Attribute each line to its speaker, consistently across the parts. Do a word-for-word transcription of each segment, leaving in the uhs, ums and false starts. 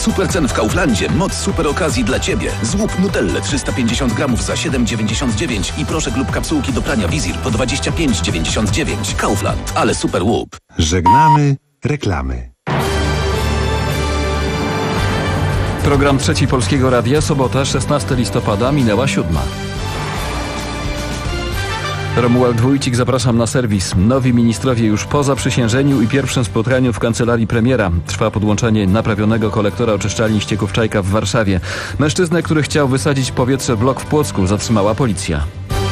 Speaker 1: super cen w Kauflandzie, moc super okazji dla Ciebie. Złup Nutellę trzysta pięćdziesiąt gramów za siedem dziewięćdziesiąt dziewięć i proszek lub kapsułki do prania Wizir po dwadzieścia pięć dziewięćdziesiąt dziewięć. Kaufland, ale super łup.
Speaker 2: Żegnamy reklamy.
Speaker 3: Program Trzeci Polskiego Radia, sobota, szesnastego listopada, minęła siódma. Romuald Wójcik, zapraszam na serwis. Nowi ministrowie już po zaprzysiężeniu i pierwszym spotkaniu w kancelarii premiera. Trwa podłączenie naprawionego kolektora oczyszczalni ścieków Czajka w Warszawie. Mężczyznę, który chciał wysadzić w powietrze blok w Płocku, zatrzymała policja.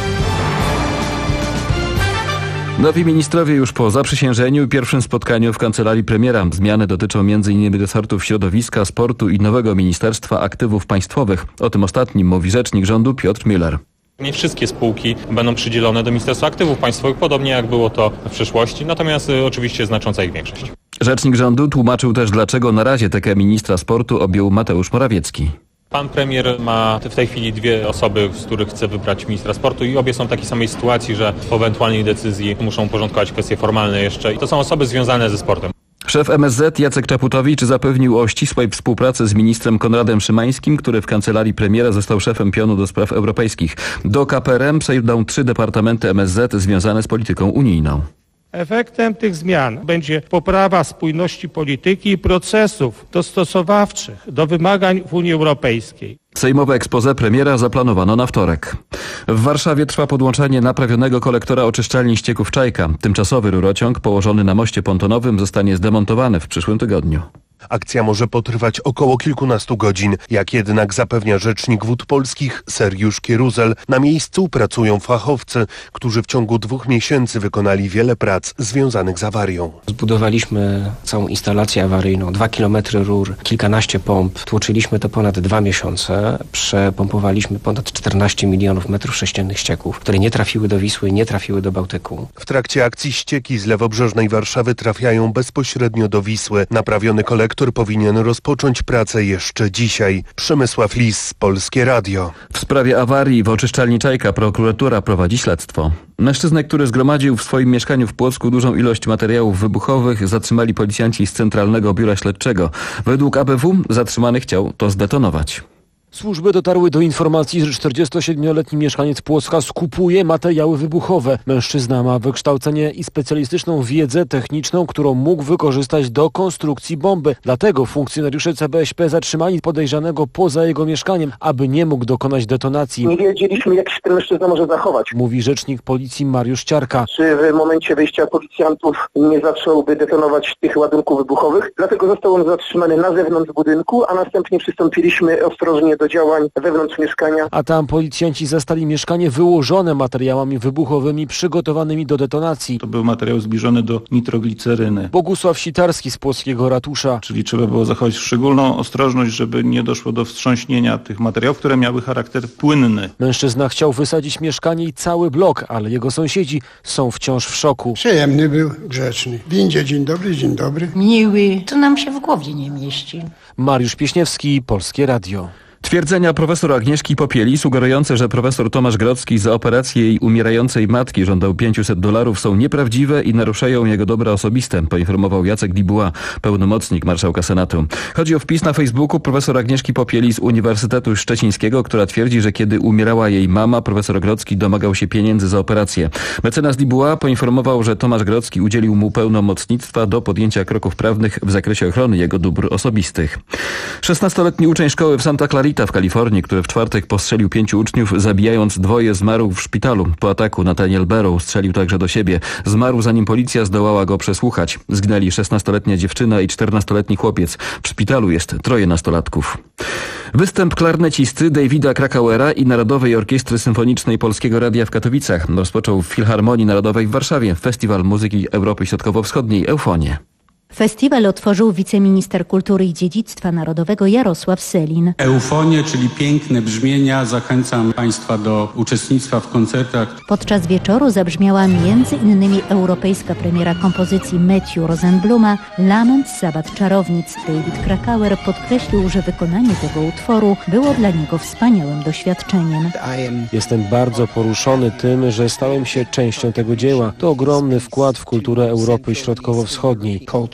Speaker 3: Nowi ministrowie już po zaprzysiężeniu i pierwszym spotkaniu w kancelarii premiera. Zmiany dotyczą między innymi resortów środowiska, sportu i nowego Ministerstwa Aktywów Państwowych. O tym ostatnim mówi rzecznik rządu Piotr Müller.
Speaker 4: Nie wszystkie spółki będą przydzielone do Ministerstwa Aktywów Państwowych, podobnie jak było to w przeszłości, natomiast y, oczywiście znacząca ich większość.
Speaker 3: Rzecznik rządu tłumaczył też, dlaczego na razie tekę ministra sportu objął Mateusz Morawiecki.
Speaker 4: Pan premier ma w tej chwili dwie osoby, z których chce wybrać ministra sportu i obie są w takiej samej sytuacji, że po ewentualnej decyzji muszą porządkować kwestie formalne jeszcze. I to są osoby związane ze sportem.
Speaker 3: Szef M S Z Jacek Czaputowicz zapewnił o ścisłej współpracy z ministrem Konradem Szymańskim, który w kancelarii premiera został szefem pionu do spraw europejskich. Do K P R M przejdą trzy departamenty M S Z związane z polityką unijną.
Speaker 5: Efektem tych zmian będzie poprawa spójności polityki i procesów dostosowawczych do wymagań w Unii Europejskiej.
Speaker 3: Sejmowe expose premiera zaplanowano na wtorek. W Warszawie trwa podłączenie naprawionego kolektora oczyszczalni ścieków Czajka. Tymczasowy rurociąg położony na moście pontonowym zostanie zdemontowany w przyszłym tygodniu.
Speaker 2: Akcja może potrwać około kilkunastu godzin. Jak jednak zapewnia rzecznik Wód Polskich Sergiusz Kieruzel, na miejscu pracują fachowcy, którzy w ciągu dwóch miesięcy wykonali wiele prac związanych z awarią.
Speaker 6: Zbudowaliśmy całą instalację awaryjną, dwa kilometry rur, kilkanaście pomp. Tłoczyliśmy to ponad dwa miesiące. Przepompowaliśmy ponad czternaście milionów metrów sześciennych ścieków, które nie trafiły do Wisły, nie trafiły do Bałtyku.
Speaker 2: W trakcie akcji ścieki z lewobrzeżnej Warszawy trafiają bezpośrednio do Wisły. Naprawiony kolektor Kolektor powinien rozpocząć pracę jeszcze dzisiaj. Przemysław Lis, Polskie Radio.
Speaker 3: W sprawie awarii w oczyszczalni Czajka prokuratura prowadzi śledztwo. Mężczyznę, który zgromadził w swoim mieszkaniu w Płocku dużą ilość materiałów wybuchowych, zatrzymali policjanci z Centralnego Biura Śledczego. Według A B W zatrzymany chciał to zdetonować.
Speaker 7: Służby dotarły do informacji, że czterdziestosiedmioletni mieszkaniec Płocka skupuje materiały wybuchowe. Mężczyzna ma wykształcenie i specjalistyczną wiedzę techniczną, którą mógł wykorzystać do konstrukcji bomby. Dlatego funkcjonariusze C B S P zatrzymali podejrzanego poza jego mieszkaniem, aby nie mógł dokonać detonacji.
Speaker 8: Nie wiedzieliśmy, jak się ten mężczyzna może zachować.
Speaker 7: Mówi rzecznik policji Mariusz Ciarka.
Speaker 8: Czy w momencie wyjścia policjantów nie zacząłby detonować tych ładunków wybuchowych? Dlatego został on zatrzymany na zewnątrz budynku, a następnie przystąpiliśmy ostrożnie do działań wewnątrz mieszkania.
Speaker 7: A tam policjanci zastali mieszkanie wyłożone materiałami wybuchowymi przygotowanymi do detonacji.
Speaker 9: To był materiał zbliżony do nitrogliceryny.
Speaker 7: Bogusław Sitarski z Płockiego Ratusza.
Speaker 9: Czyli trzeba było zachować szczególną ostrożność, żeby nie doszło do wstrząśnienia tych materiałów, które miały charakter płynny.
Speaker 7: Mężczyzna chciał wysadzić mieszkanie i cały blok, ale jego sąsiedzi są wciąż w szoku.
Speaker 10: Przyjemny był, grzeczny. W windzie dzień dobry, dzień dobry.
Speaker 11: Miły, to nam się w głowie nie mieści.
Speaker 7: Mariusz Pieśniewski, Polskie Radio.
Speaker 3: Twierdzenia profesor Agnieszki Popieli sugerujące, że profesor Tomasz Grodzki za operację jej umierającej matki żądał pięćset dolarów są nieprawdziwe i naruszają jego dobra osobiste, poinformował Jacek Dubois, pełnomocnik marszałka Senatu. Chodzi o wpis na Facebooku profesor Agnieszki Popieli z Uniwersytetu Szczecińskiego, która twierdzi, że kiedy umierała jej mama, profesor Grodzki domagał się pieniędzy za operację. Mecenas Dubois poinformował, że Tomasz Grodzki udzielił mu pełnomocnictwa do podjęcia kroków prawnych w zakresie ochrony jego dóbr osobistych. szesnastoletni uczeń szkoły w Santa Clarita w Kalifornii, który w czwartek postrzelił pięciu uczniów, zabijając dwoje, zmarł w szpitalu. Po ataku Nathaniel Barrow strzelił także do siebie. Zmarł, zanim policja zdołała go przesłuchać. Zginęli szesnastoletnia dziewczyna i czternastoletni chłopiec. W szpitalu jest troje nastolatków. Występ klarnecisty Davida Krakauera i Narodowej Orkiestry Symfonicznej Polskiego Radia w Katowicach rozpoczął w Filharmonii Narodowej w Warszawie Festiwal Muzyki Europy Środkowo-Wschodniej Eufonie.
Speaker 12: Festiwal otworzył wiceminister kultury i dziedzictwa narodowego Jarosław Sellin.
Speaker 13: Eufonie, czyli piękne brzmienia. Zachęcam Państwa do uczestnictwa w koncertach.
Speaker 12: Podczas wieczoru zabrzmiała między innymi europejska premiera kompozycji Matthew Rosenbluma Lament Sabat Czarownic. David Krakauer podkreślił, że wykonanie tego utworu było dla niego wspaniałym doświadczeniem.
Speaker 7: Jestem bardzo poruszony tym, że stałem się częścią tego dzieła. To ogromny wkład w kulturę Europy Środkowo-Wschodniej.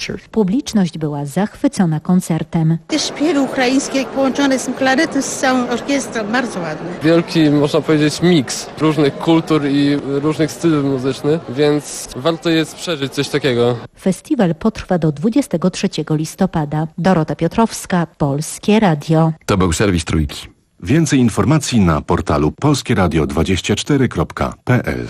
Speaker 12: Publiczność była zachwycona koncertem.
Speaker 11: Te śpiewy ukraińskie połączone z klarnetem z całą orkiestrą, bardzo ładne.
Speaker 14: Wielki, można powiedzieć, miks różnych kultur i różnych stylów muzycznych, więc warto jest przeżyć coś takiego.
Speaker 12: Festiwal potrwa do dwudziestego trzeciego listopada. Dorota Piotrowska, Polskie Radio.
Speaker 3: To był serwis Trójki.
Speaker 15: Więcej informacji na portalu polskie radio dwadzieścia cztery kropka p l.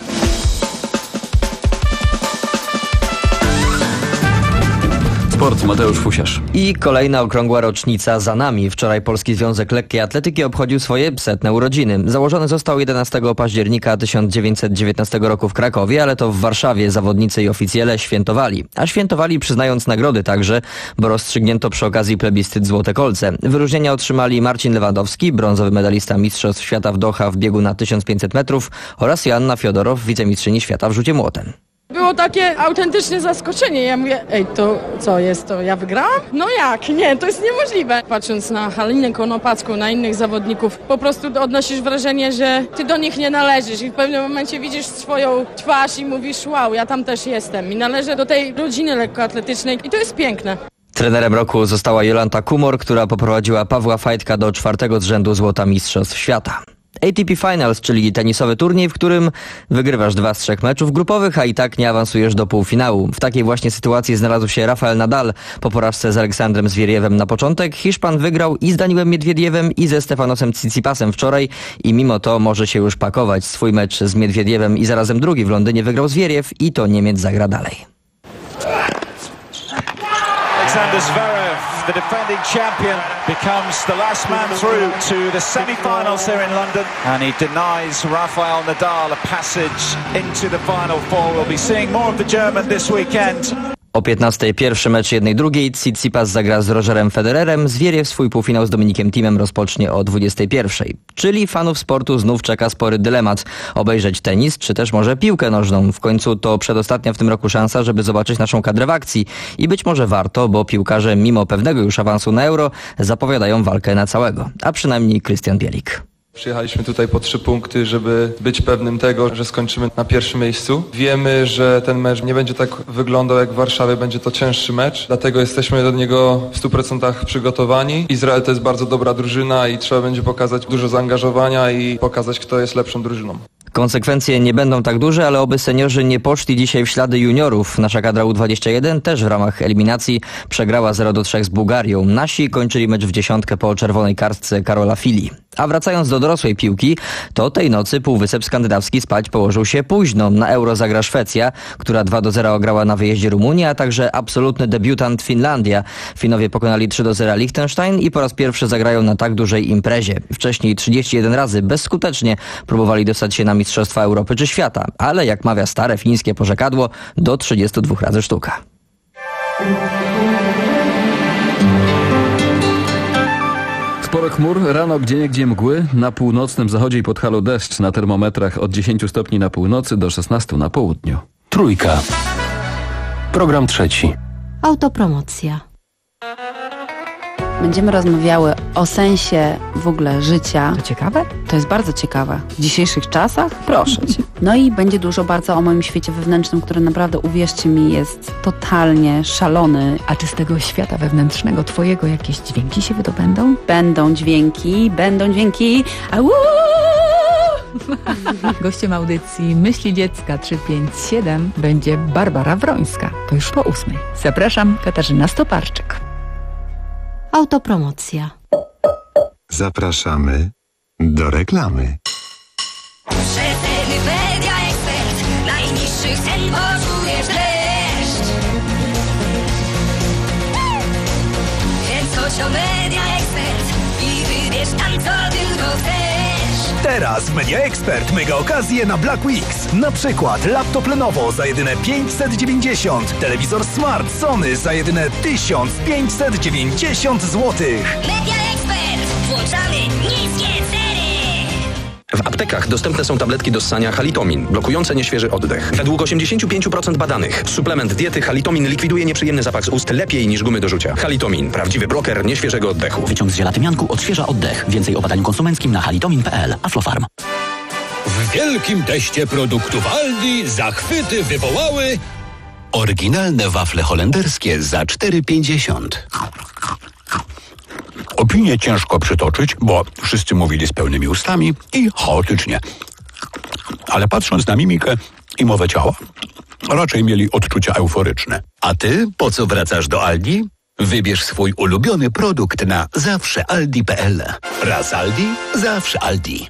Speaker 3: Sport, Mateusz Fusiarz.
Speaker 16: I kolejna okrągła rocznica za nami. Wczoraj Polski Związek Lekkiej Atletyki obchodził swoje setne urodziny. Założony został jedenastego października tysiąc dziewięćset dziewiętnastego roku w Krakowie, ale to w Warszawie zawodnicy i oficjele świętowali. A świętowali przyznając nagrody także, bo rozstrzygnięto przy okazji plebiscyt Złote Kolce. Wyróżnienia otrzymali Marcin Lewandowski, brązowy medalista Mistrzostw Świata w Doha w biegu na tysiąc pięćset metrów oraz Joanna Fiodorow, wicemistrzyni świata w rzucie młotem.
Speaker 17: Było takie autentyczne zaskoczenie. Ja mówię, ej, to co jest to? Ja wygrałam? No jak? Nie, to jest niemożliwe. Patrząc na Halinę Konopacką, na innych zawodników, po prostu odnosisz wrażenie, że ty do nich nie należysz i w pewnym momencie widzisz swoją twarz i mówisz, wow, ja tam też jestem i należę do tej rodziny lekkoatletycznej i to jest piękne.
Speaker 16: Trenerem roku została Jolanta Kumor, która poprowadziła Pawła Fajtka do czwartego z rzędu złota Mistrzostw Świata. A T P Finals, czyli tenisowy turniej, w którym wygrywasz dwa z trzech meczów grupowych, a i tak nie awansujesz do półfinału. W takiej właśnie sytuacji znalazł się Rafael Nadal. Po porażce z Aleksandrem Zwierjewem na początek Hiszpan wygrał i z Daniłem Miedwiediewem i ze Stefanosem Tsitsipasem wczoraj i mimo to może się już pakować. Swój mecz z Miedwiediewem i zarazem drugi w Londynie wygrał Zwierjew i to Niemiec zagra dalej.
Speaker 18: Alexander Zverev, the defending champion, becomes the last man through to the semi-finals here in London, and he denies Rafael Nadal a passage into the final four. We'll be seeing more of the German this weekend.
Speaker 16: O piętnastej pierwszy mecz jednej drugiej. Tsitsipas zagra z Rogerem Federerem. Zwieriew swój półfinał z Dominikiem Thiem rozpocznie o dwudziestej pierwszej. Czyli fanów sportu znów czeka spory dylemat. Obejrzeć tenis, czy też może piłkę nożną. W końcu to przedostatnia w tym roku szansa, żeby zobaczyć naszą kadrę w akcji. I być może warto, bo piłkarze mimo pewnego już awansu na Euro zapowiadają walkę na całego. A przynajmniej Krystian Bielik.
Speaker 19: Przyjechaliśmy tutaj po trzy punkty, żeby być pewnym tego, że skończymy na pierwszym miejscu. Wiemy, że ten mecz nie będzie tak wyglądał jak w Warszawie, będzie to cięższy mecz, dlatego jesteśmy do niego w stu procentach przygotowani. Izrael to jest bardzo dobra drużyna i trzeba będzie pokazać dużo zaangażowania i pokazać, kto jest lepszą drużyną.
Speaker 16: Konsekwencje nie będą tak duże, ale oby seniorzy nie poszli dzisiaj w ślady juniorów. Nasza kadra U dwadzieścia jeden też w ramach eliminacji przegrała zero do trzech z Bułgarią. Nasi kończyli mecz w dziesiątkę po czerwonej kartce Karola Fili. A wracając do dorosłej piłki, to tej nocy Półwysep Skandynawski spać położył się późno. Na Euro zagra Szwecja, która dwa do zera ograła na wyjeździe Rumunię, a także absolutny debiutant Finlandia. Finowie pokonali trzy do zera Liechtenstein i po raz pierwszy zagrają na tak dużej imprezie. Wcześniej trzydzieści jeden razy bezskutecznie próbowali dostać się na Mistrzostwa Europy czy Świata, ale jak mawia stare fińskie porzekadło, do trzydziestu dwóch razy sztuka.
Speaker 3: Sporo chmur, rano gdzieniegdzie mgły, na północnym zachodzie i Podhalu deszcz, na termometrach od dziesięciu stopni na północy do szesnastu na południu.
Speaker 15: Trójka. Program trzeci.
Speaker 20: Autopromocja. Będziemy rozmawiały o sensie w ogóle życia.
Speaker 21: To ciekawe?
Speaker 20: To jest bardzo ciekawe. W dzisiejszych czasach? Proszę cię. No i będzie dużo bardzo o moim świecie wewnętrznym, który naprawdę, uwierzcie mi, jest totalnie szalony.
Speaker 21: A czy z tego świata wewnętrznego twojego jakieś dźwięki się wydobędą?
Speaker 20: Będą dźwięki, będą dźwięki. Au!
Speaker 21: Gościem audycji Myśli Dziecka trzysta pięćdziesiąt siedem będzie Barbara Wrońska. To już po ósmej. Zapraszam, Katarzyna Stoparczyk.
Speaker 20: Autopromocja.
Speaker 15: Zapraszamy do reklamy.
Speaker 22: Rzetelny Media Expert. Najniższych cen poczujesz dreszcz. Więc chodź do Media Expert i wybierz tam, co tylko chcesz.
Speaker 23: Teraz w Media Expert mega okazje na Black Weeks. Na przykład laptop Lenovo za jedyne pięćset dziewięćdziesiąt, telewizor Smart Sony za jedyne tysiąc pięćset dziewięćdziesiąt złotych.
Speaker 22: Media Expert. Włączamy niskie ceny.
Speaker 1: W aptekach dostępne są tabletki do ssania Halitomin, blokujące nieświeży oddech. Według osiemdziesiąt pięć procent badanych suplement diety Halitomin likwiduje nieprzyjemny zapach z ust lepiej niż gumy do rzucia. Halitomin, prawdziwy bloker nieświeżego oddechu.
Speaker 24: Wyciąg z żelatymianku odświeża oddech. Więcej o badaniu konsumenckim na halitomin kropka p l. Aflofarm.
Speaker 25: W wielkim teście produktów Aldi zachwyty wywołały
Speaker 24: Oryginalne wafle holenderskie za cztery pięćdziesiąt.
Speaker 2: Opinię ciężko przytoczyć, bo wszyscy mówili z pełnymi ustami i chaotycznie. Ale patrząc na mimikę i mowę ciała, raczej mieli odczucia euforyczne.
Speaker 24: A ty po co wracasz do Aldi? Wybierz swój ulubiony produkt na zawsze aldi kropka p l. Raz Aldi, zawsze Aldi.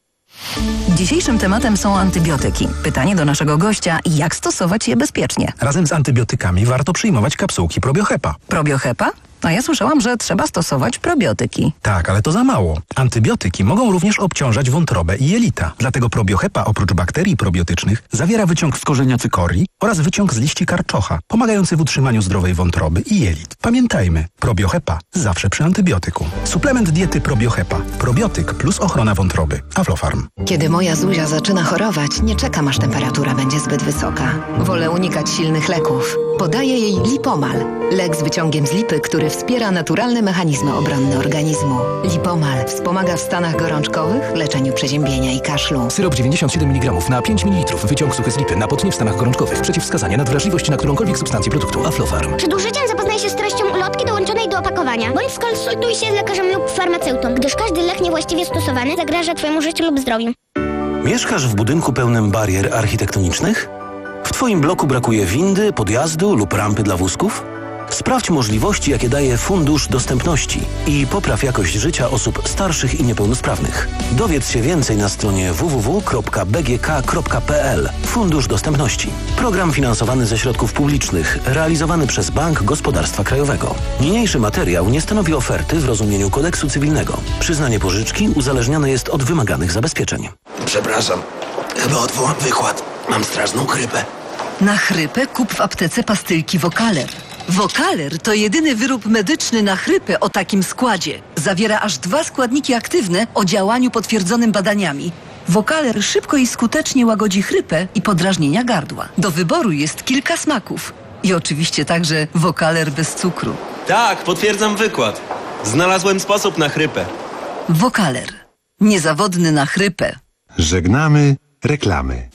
Speaker 4: Dzisiejszym tematem są antybiotyki. Pytanie do naszego gościa, jak stosować je bezpiecznie?
Speaker 5: Razem z antybiotykami warto przyjmować kapsułki Probiohepa.
Speaker 4: Probiohepa? A ja słyszałam, że trzeba stosować probiotyki.
Speaker 5: Tak, ale to za mało. Antybiotyki mogą również obciążać wątrobę i jelita. Dlatego Probiohepa oprócz bakterii probiotycznych zawiera wyciąg z korzenia cykorii oraz wyciąg z liści karczocha, pomagający w utrzymaniu zdrowej wątroby i jelit. Pamiętajmy, Probiohepa zawsze przy antybiotyku. Suplement diety Probiohepa. Probiotyk plus ochrona wątroby. Aflofarm.
Speaker 4: Kiedy moja Zuzia zaczyna chorować, nie czekam, aż temperatura będzie zbyt wysoka. Wolę unikać silnych leków. Podaję jej Lipomal. Lek z wyciągiem z lipy, który wspiera naturalne mechanizmy obronne organizmu. Lipomal wspomaga w stanach gorączkowych, leczeniu przeziębienia i kaszlu.
Speaker 5: Syrop dziewięćdziesiąt siedem miligramów na pięć mililitrów. Wyciąg suchy z lipy na potnie w stanach gorączkowych. Przeciwwskazania na wrażliwość na którąkolwiek substancję produktu. Aflofarm.
Speaker 6: Przed użyciem zapoznaj się z treścią ulotki dołączonej do opakowania, bądź skonsultuj się z lekarzem lub farmaceutą, gdyż każdy lek niewłaściwie stosowany zagraża Twojemu życiu lub zdrowiu.
Speaker 25: Mieszkasz w budynku pełnym barier architektonicznych? W Twoim bloku brakuje windy, podjazdu lub rampy dla wózków? Sprawdź możliwości, jakie daje Fundusz Dostępności i popraw jakość życia osób starszych i niepełnosprawnych. Dowiedz się więcej na stronie w w w kropka b g k kropka p l. Fundusz Dostępności. Program finansowany ze środków publicznych, realizowany przez Bank Gospodarstwa Krajowego. Niniejszy materiał nie stanowi oferty w rozumieniu kodeksu cywilnego. Przyznanie pożyczki uzależnione jest od wymaganych zabezpieczeń.
Speaker 26: Przepraszam, chyba odwołam wykład. Mam straszną chrypę.
Speaker 27: Na chrypę kup w aptece pastylki Wokaler. Wokaler to jedyny wyrób medyczny na chrypę o takim składzie. Zawiera aż dwa składniki aktywne o działaniu potwierdzonym badaniami. Wokaler szybko i skutecznie łagodzi chrypę i podrażnienia gardła. Do wyboru jest kilka smaków. I oczywiście także Wokaler bez cukru.
Speaker 28: Tak, potwierdzam wykład. Znalazłem sposób na chrypę.
Speaker 27: Wokaler. Niezawodny na chrypę.
Speaker 15: Żegnamy reklamy.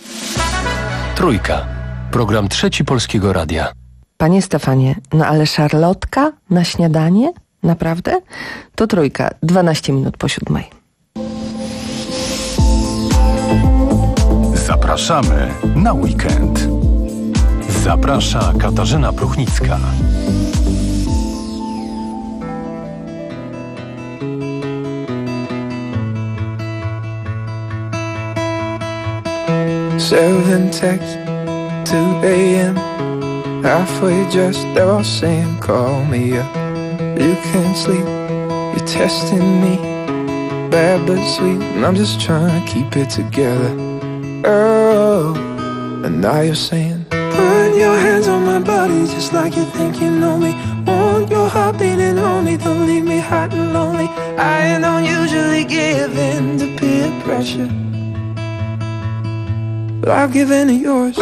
Speaker 29: Trójka. Program Trzeci Polskiego Radia.
Speaker 30: Panie Stefanie, no ale szarlotka na śniadanie? Naprawdę? To Trójka, dwanaście minut po siódmej.
Speaker 15: Zapraszamy na weekend. Zaprasza Katarzyna Pruchnicka.
Speaker 31: Seven texts, two a m Halfway just there saying call me up. You can't sleep, you're testing me. Bad but sweet, and I'm just trying to keep it together. Oh, and now you're saying put your hands on my body just like you think you know me. Want your heart beating on me, don't leave me hot and lonely. I don't usually give in to peer pressure, but I've given to yours.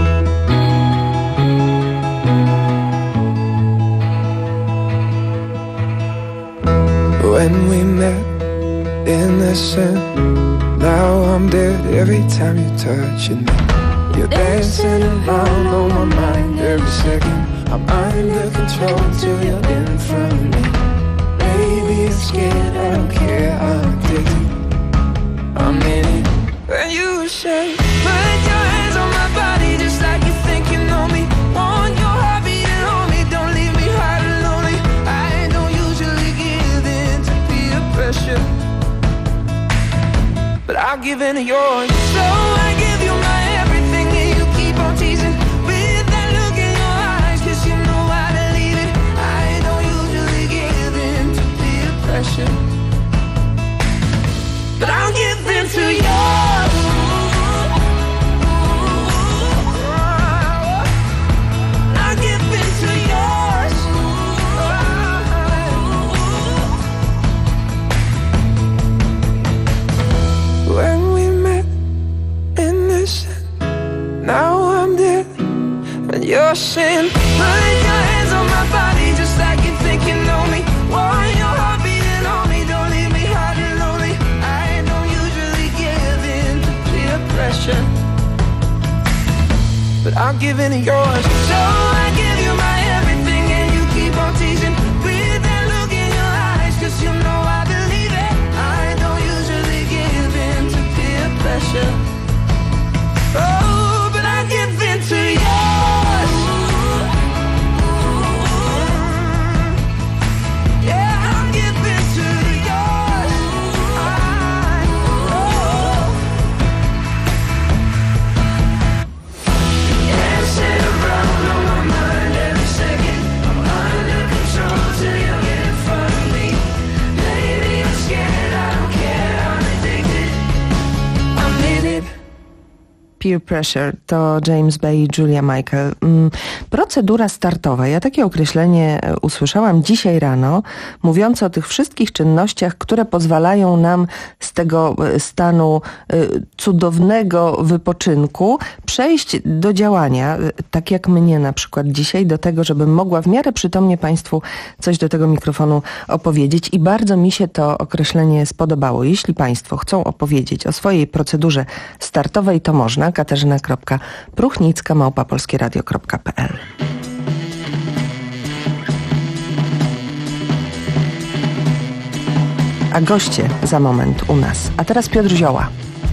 Speaker 31: When we met in the sun, now I'm dead every time you touch me. You're dancing around on my mind every second. I'm under control till you're in front of me. Baby, I'm scared, I don't care, I'm addicted. I'm in it. And you say, put your hands on my body just like you think you know me. Want your heart beating on me, don't leave me hot and lonely. I don't usually give in to peer pressure, but I'll give in to yours. So I give you my everything and you keep on teasing with that look in your eyes, cause you know how to leave it. I don't usually give in to peer pressure, but I'll give in to yours. I'll give in to yours. When we met in the sun, now I'm dead and you're saying put your hands on my body just like you think you know me. Want your heart beating on me, don't leave me hot and lonely. I don't usually give in to peer pressure, but I'll give in to yours. So I give you my everything and you keep on teasing with that look in your eyes, 'cause you know I believe it. I don't usually give in to peer pressure. Oh, but I give in to yours. Yeah, I'll give in to yours. I, oh. Dancing around on my mind every second. I'm under control till you're in front of me. Maybe I'm scared, I don't care, I'm addicted. I'm in it.
Speaker 30: Peer Pressure to James Bay i Julia Michael. Procedura startowa. Ja takie określenie usłyszałam dzisiaj rano, mówiące o tych wszystkich czynnościach, które pozwalają nam z tego stanu cudownego wypoczynku przejść do działania, tak jak mnie na przykład dzisiaj, do tego, żebym mogła w miarę przytomnie Państwu coś do tego mikrofonu opowiedzieć i bardzo mi się to określenie spodobało. Jeśli Państwo chcą opowiedzieć o swojej procedurze startowej, to można. katarzyna kropka pruchnicka małpa polskieradio kropka p l. A goście za moment u nas. A teraz Piotr Zioła.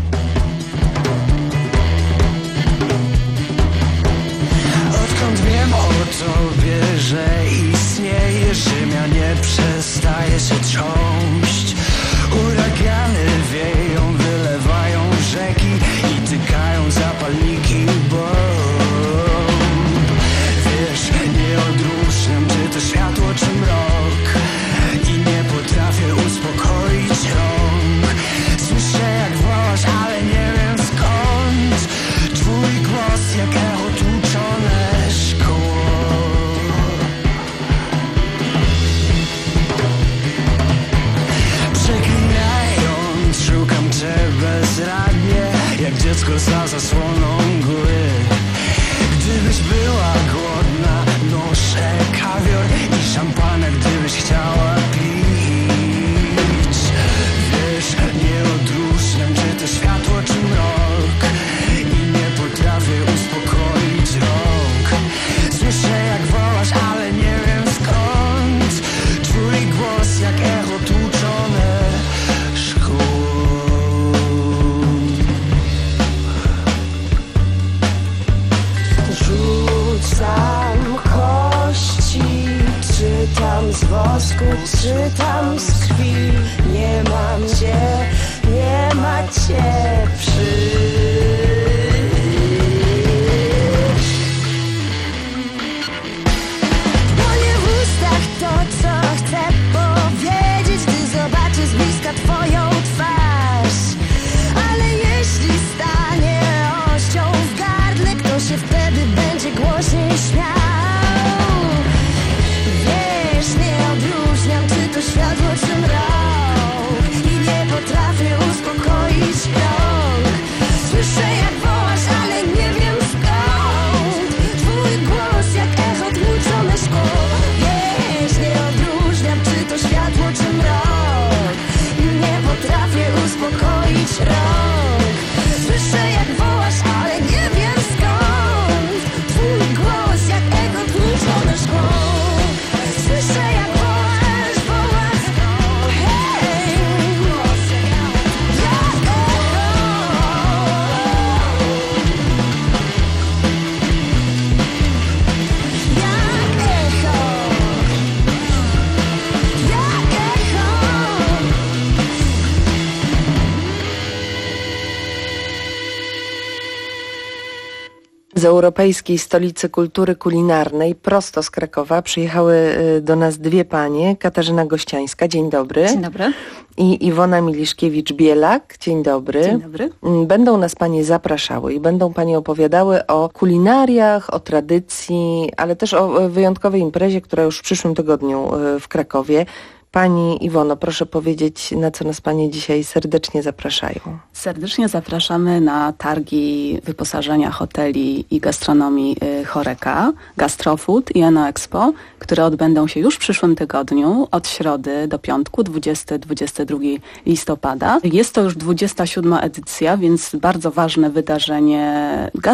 Speaker 31: Odkąd wiem o tobie, że istniejesz, ziemia nie przestaje się trząść. Uragany wieją, wylewają rzeki i tykają zapalniki bomb. Wiesz, nie odróżniam, czy to światło, czy mrok, i nie potrafię uspokoić rąk. Słyszę, jak wołasz, ale nie wiem skąd. Twój głos jak echo tłuczone szkło. Przeklinając, szukam cię bezradnie, jak dziecko za zasłoną góry. Gdybyś była głodna, noszę kawior i szampanek, gdybyś chciała pić. Wiesz, nie odróżniam, czy to światło, czy mrok, i nie potrafię uspokoić rąk. Słyszę, jak wołasz, ale nie wiem skąd. Twój głos jak echo tłuczone szkło. Rzucam kości, czytam z wosku, czytam z krwi. Nie mam cię, nie ma cię, przyjdź. Płonie w ustach to, co chcę powiedzieć, gdy zobaczę z bliska twoją twarz. Ale jeśli stanie ością w gardle, kto się wtedy będzie głośniej śmiał? Wiesz, nie odróżniam, czy to światło, czy mrok, i nie potrafię uspokoić rąk. Słyszę, jak wołasz, ale nie wiem skąd. Twój głos jak echo tłuczone szkło. Wiesz, nie odróżniam, czy to światło, czy mrok, i nie potrafię uspokoić rąk. Słyszę, jak wołasz, ale nie wiem skąd. Twój głos jak echo tłuczone szkło. Słyszę, jak wołasz, wołasz, hej. Jak echo. Jak echo. Jak echo.
Speaker 30: Z Europejskiej Stolicy Kultury Kulinarnej, prosto z Krakowa, przyjechały y, do nas dwie panie. Katarzyna Gościańska, dzień dobry.
Speaker 20: Dzień dobry.
Speaker 30: I Iwona Miliszkiewicz-Bielak, dzień dobry.
Speaker 20: Dzień dobry.
Speaker 30: Mm, Będą nas panie zapraszały i będą panie opowiadały o kulinariach, o tradycji, ale też o y, wyjątkowej imprezie, która już w przyszłym tygodniu y, w Krakowie. Pani Iwono, proszę powiedzieć, na co nas Panie dzisiaj serdecznie zapraszają.
Speaker 20: Serdecznie zapraszamy na targi wyposażenia hoteli i gastronomii Horeca, Gastrofood i Eno Expo, które odbędą się już w przyszłym tygodniu od środy do piątku, dwudziestego do dwudziestego drugiego listopada. Jest to już dwudziesta siódma edycja, więc bardzo ważne wydarzenie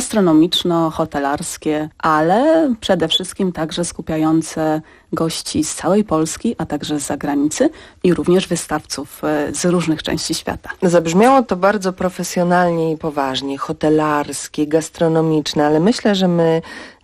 Speaker 20: gastronomiczno-hotelarskie, ale przede wszystkim także skupiające gości z całej Polski, a także z zagranicy i również wystawców z różnych części świata.
Speaker 30: Zabrzmiało to bardzo profesjonalnie i poważnie, hotelarskie, gastronomiczne, ale myślę, że my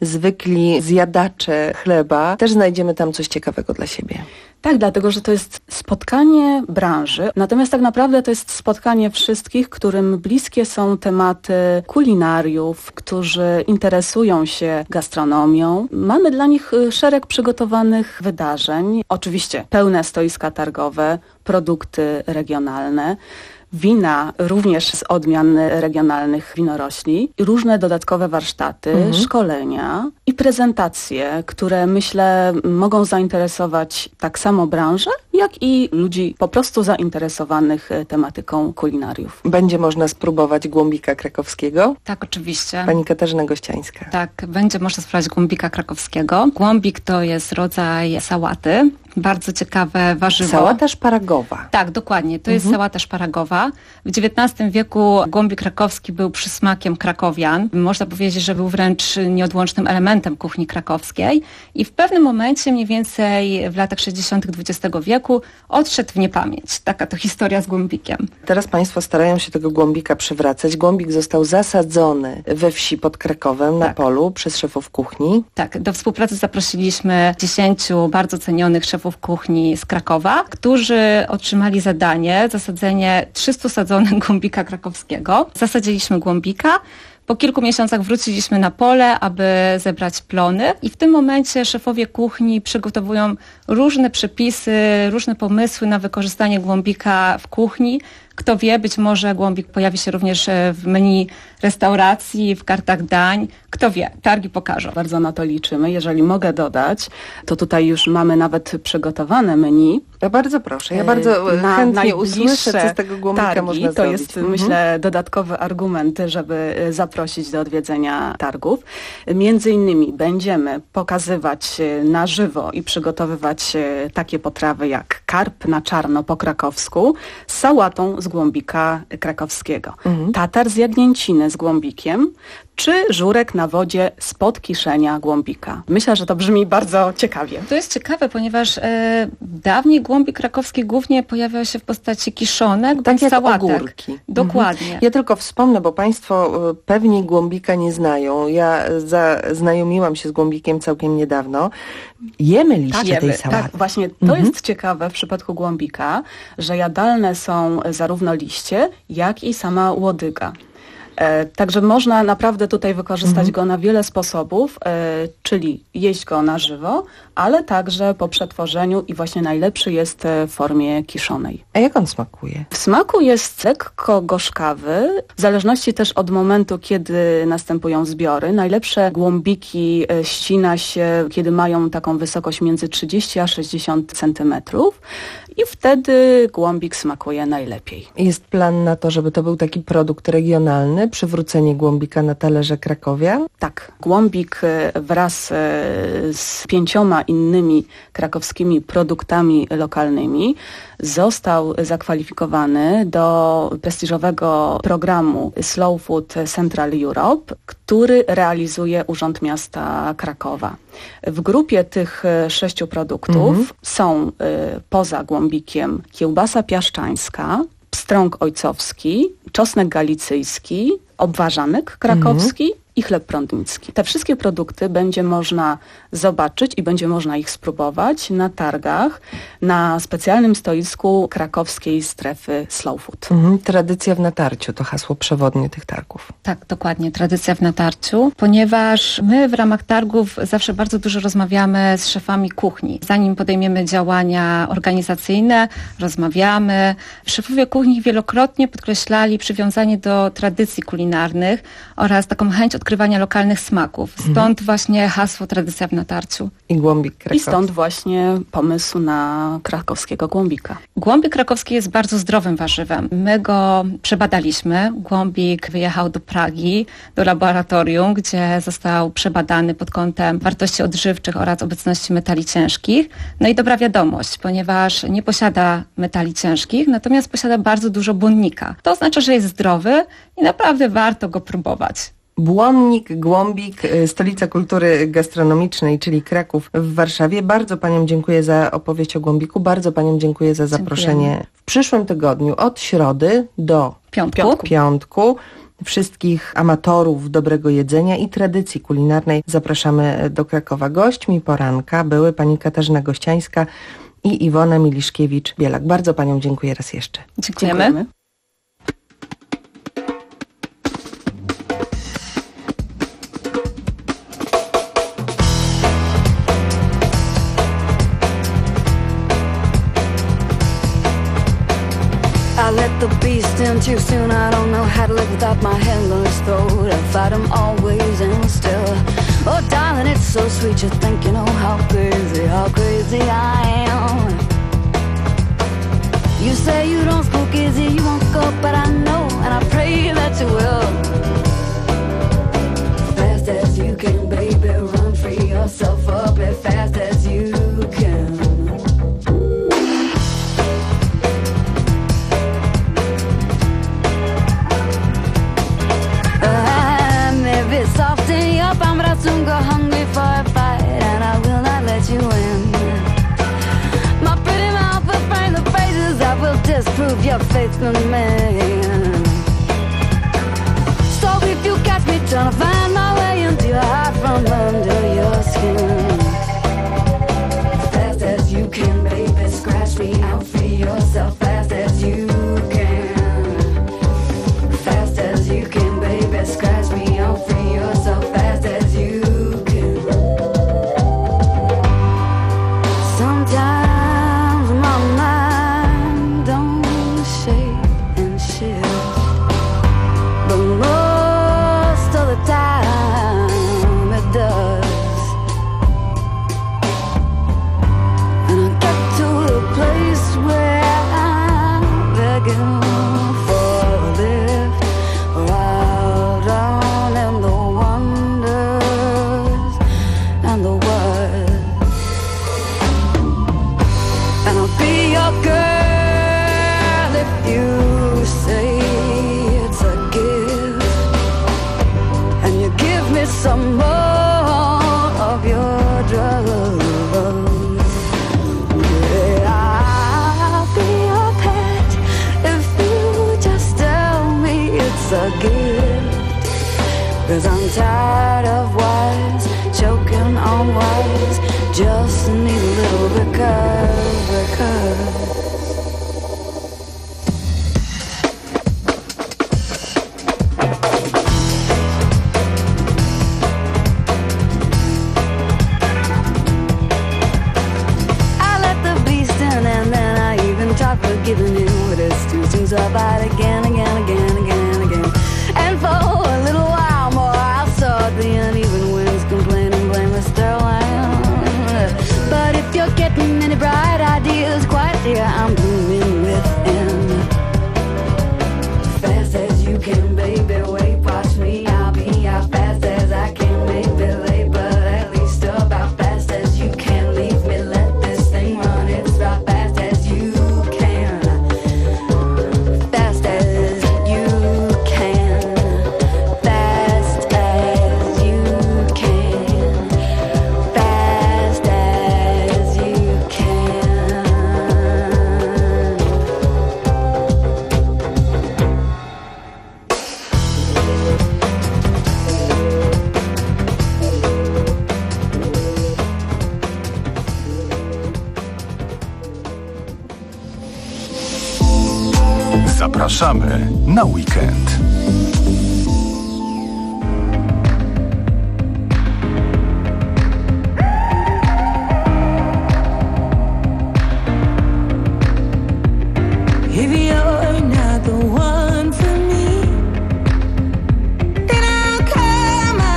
Speaker 30: zwykli zjadacze chleba też znajdziemy tam coś ciekawego dla siebie.
Speaker 20: Tak, dlatego, że to jest spotkanie branży, natomiast tak naprawdę to jest spotkanie wszystkich, którym bliskie są tematy kulinariów, którzy interesują się gastronomią. Mamy dla nich szereg przygotowanych wydarzeń, oczywiście pełne stoiska targowe, produkty regionalne, wina również z odmian regionalnych winorośli, różne dodatkowe warsztaty, mhm. szkolenia i prezentacje, które myślę mogą zainteresować tak samo branżę, jak i ludzi po prostu zainteresowanych tematyką kulinariów.
Speaker 30: Będzie można spróbować głąbika krakowskiego?
Speaker 7: Tak, oczywiście.
Speaker 30: Pani Katarzyna Gościańska.
Speaker 7: Tak, będzie można spróbować głąbika krakowskiego. Głąbik to jest rodzaj sałaty. Bardzo ciekawe warzywo.
Speaker 30: Sałata szparagowa.
Speaker 7: Tak, dokładnie. To jest
Speaker 30: Mhm.
Speaker 7: sałata szparagowa. W dziewiętnastym wieku głąbik krakowski był przysmakiem krakowian. Można powiedzieć, że był wręcz nieodłącznym elementem kuchni krakowskiej. I w pewnym momencie, mniej więcej w latach sześćdziesiątych dwudziestego wieku, odszedł w niepamięć. Taka to historia z głąbikiem.
Speaker 30: Teraz Państwo starają się tego głąbika przywracać. Głąbik został zasadzony we wsi pod Krakowem na
Speaker 7: Tak.
Speaker 30: polu przez szefów kuchni.
Speaker 7: Tak, do współpracy zaprosiliśmy dziesięciu bardzo cenionych szefów kuchni z Krakowa, którzy otrzymali zadanie zasadzenie trzystu sadzonek głąbika krakowskiego. Zasadziliśmy głąbika. Po kilku miesiącach wróciliśmy na pole, aby zebrać plony i w tym momencie szefowie kuchni przygotowują różne przepisy, różne pomysły na wykorzystanie głąbika w kuchni. Kto wie, być może głąbik pojawi się również w menu restauracji, w kartach dań. Kto wie, targi pokażą.
Speaker 20: Bardzo na to liczymy. Jeżeli mogę dodać, to tutaj już mamy nawet przygotowane menu.
Speaker 30: Ja bardzo proszę, ja bardzo
Speaker 20: na,
Speaker 30: chętnie usłyszę, co z tego głąbika
Speaker 20: targi.
Speaker 30: można
Speaker 20: to
Speaker 30: zrobić.
Speaker 20: jest,
Speaker 30: Mhm.
Speaker 20: myślę, dodatkowy argument, żeby zaprosić do odwiedzenia targów. Między innymi będziemy pokazywać na żywo i przygotowywać takie potrawy jak karp na czarno po krakowsku z sałatą z głąbika krakowskiego.
Speaker 30: Mhm.
Speaker 20: Tatar z jagnięciny z głąbikiem, czy żurek na wodzie spod kiszenia głąbika. Myślę, że to brzmi bardzo ciekawie.
Speaker 7: To jest ciekawe, ponieważ e, dawniej głąbik krakowski głównie pojawiał się w postaci kiszonek
Speaker 30: Tak bądź jak sałatek. ogórki.
Speaker 7: Dokładnie.
Speaker 30: Mhm. Ja tylko wspomnę, bo Państwo y, pewnie głąbika nie znają. Ja zaznajomiłam się z głąbikiem całkiem niedawno. Jemy liście
Speaker 20: Jemy.
Speaker 30: tej sałaty.
Speaker 20: Tak, właśnie to
Speaker 30: Mhm.
Speaker 20: jest ciekawe w przypadku głąbika, że jadalne są zarówno liście, jak i sama łodyga. E, także można naprawdę tutaj wykorzystać
Speaker 30: Mhm.
Speaker 20: go na wiele sposobów, e, czyli jeść go na żywo, ale także po przetworzeniu i właśnie najlepszy jest e, w formie kiszonej.
Speaker 30: A jak on smakuje?
Speaker 20: W smaku jest lekko gorzkawy, w zależności też od momentu, kiedy następują zbiory. Najlepsze głąbiki e, ścina się, kiedy mają taką wysokość między trzydzieści a sześćdziesiąt centymetrów i wtedy głąbik smakuje najlepiej.
Speaker 30: Jest plan na to, żeby to był taki produkt regionalny, przywrócenie głąbika na talerze krakowian?
Speaker 20: Tak, głąbik e, wraz e, z pięcioma innymi krakowskimi produktami lokalnymi został zakwalifikowany do prestiżowego programu Slow Food Central Europe, który realizuje Urząd Miasta Krakowa. W grupie tych e, sześciu produktów
Speaker 30: Mhm.
Speaker 20: są e, poza głąbikiem kiełbasa piaszczańska, pstrąg ojcowski, czosnek galicyjski, obwarzanek krakowski i chleb prądnicki. Te wszystkie produkty będzie można zobaczyć i będzie można ich spróbować na targach na specjalnym stoisku krakowskiej strefy Slow Food.
Speaker 30: Mhm. Tradycja w natarciu to hasło przewodnie tych targów.
Speaker 7: Tak, dokładnie. Tradycja w natarciu, ponieważ my w ramach targów zawsze bardzo dużo rozmawiamy z szefami kuchni. Zanim podejmiemy działania organizacyjne, rozmawiamy. Szefowie kuchni wielokrotnie podkreślali przywiązanie do tradycji kulinarnych oraz taką chęć odkrywania odkrywania lokalnych smaków. Stąd mhm. właśnie hasło Tradycja w natarciu.
Speaker 30: I głąbik krakowski.
Speaker 20: I stąd właśnie pomysł na krakowskiego głąbika.
Speaker 7: Głąbik krakowski jest bardzo zdrowym warzywem. My go przebadaliśmy. Głąbik wyjechał do Pragi, do laboratorium, gdzie został przebadany pod kątem wartości odżywczych oraz obecności metali ciężkich. No i dobra wiadomość, ponieważ nie posiada metali ciężkich, natomiast posiada bardzo dużo błonnika. To oznacza, że jest zdrowy i naprawdę warto go próbować.
Speaker 30: Błonnik, Głąbik, stolica kultury gastronomicznej, czyli Kraków w Warszawie. Bardzo paniom dziękuję za opowieść o Głąbiku, bardzo paniom dziękuję za zaproszenie. Dziękujemy. W przyszłym tygodniu od środy do
Speaker 7: piątku.
Speaker 30: piątku wszystkich amatorów dobrego jedzenia i tradycji kulinarnej zapraszamy do Krakowa. Gośćmi poranka były pani Katarzyna Gościańska i Iwona Miliszkiewicz-Bielak. Bardzo paniom dziękuję raz jeszcze.
Speaker 7: Dziękujemy. Dziękujemy.
Speaker 8: I let the beast in too soon. I don't know how to live without my hand on his throat. I fight him always and still. Oh, darling, it's so sweet. You think you know how crazy, how crazy I am. You say you don't spook easy, you won't go, but I know, and I pray that you will. Fast as you can, baby, run, free yourself up as fast as you can. Soften you up, but I'll soon go hungry for a fight, and I will not let you in. My pretty mouth will find the phrases that will disprove your faith in me. So if you catch me trying to find my way into your heart from under your skin, fast as you can, baby, scratch me out, free yourself fast as you can. Fast as you can, baby, scratch me out, free yourself fast as you can. Sometimes my mind don't shake and shift, but most of the time it does. And I get to a place where I'm begging for a lift, or I'll drown in the wonders and the words. And I'll be your girl if you say it's a gift, and you give me some more of your drugs. Yeah, I'll be your pet if you just tell me it's a gift. 'Cause I'm tired of wise, choking on wise, just need a little because, because. I let the beast in, and then I even talk forgiving him with his two things I fight again, again, again, again, again. And for a little while more I'll sort the uneven winds, complaining, blameless Sterling. But if you're getting any bright ideas, quite dear, I'm blooming within. Fast as you can, baby, wait, watch me, I'll be as fast as I can, baby, late, but at least about fast as you can. Leave me, let this thing run, it's about fast as you can. Fast as you can. Fast as you can. Fast as you can.
Speaker 23: Zapraszamy na weekend.
Speaker 22: If you're not the one for me, then I'll cry my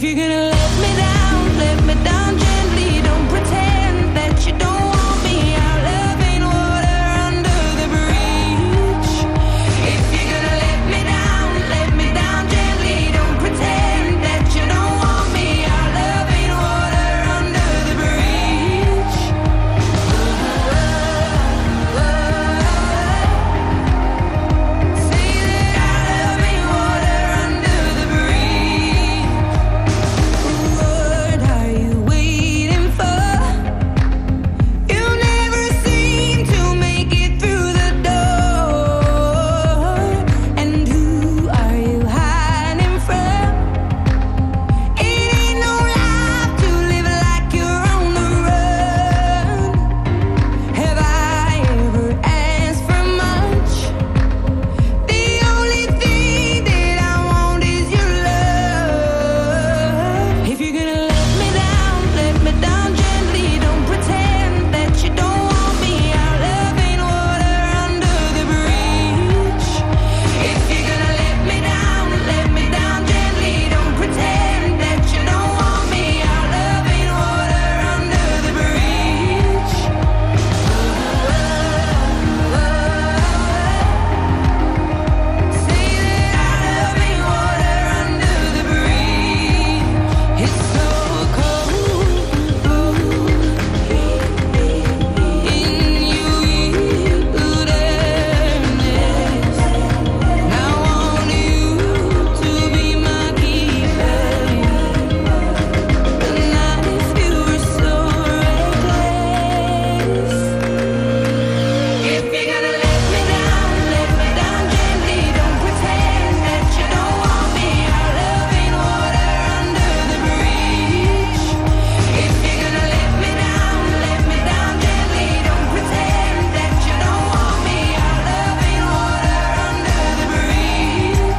Speaker 8: you're gonna let me down, let me down gently. Don't pretend that you don't want me. Our love ain't water under the bridge. If you're gonna let me down, let me down gently. Don't pretend that you don't want me. Our love ain't water under the bridge. Say that our love ain't water under the bridge. What are you waiting for? You never seem to make it through the door. And who are you hiding from? It ain't no life to live like you're on the run. Have I ever asked for much? The only thing that I want is your love. If you're gonna let me down, let me down gently. Don't pretend that you don't want me. Our love ain't water under the bridge. If you're gonna let me down, let me down gently. Don't pretend that you don't want me. Our love ain't water under the bridge. Say that our love ain't water under the bridge. It's so cold in your wilderness. I want you to be my keeper. The night you were so reckless. If you're gonna let me down, let me down gently. Don't pretend that you don't want me. Our love ain't water under the bridge. If you're gonna let me down, let me down gently. Don't pretend that you don't want me. Our love ain't water under the bridge.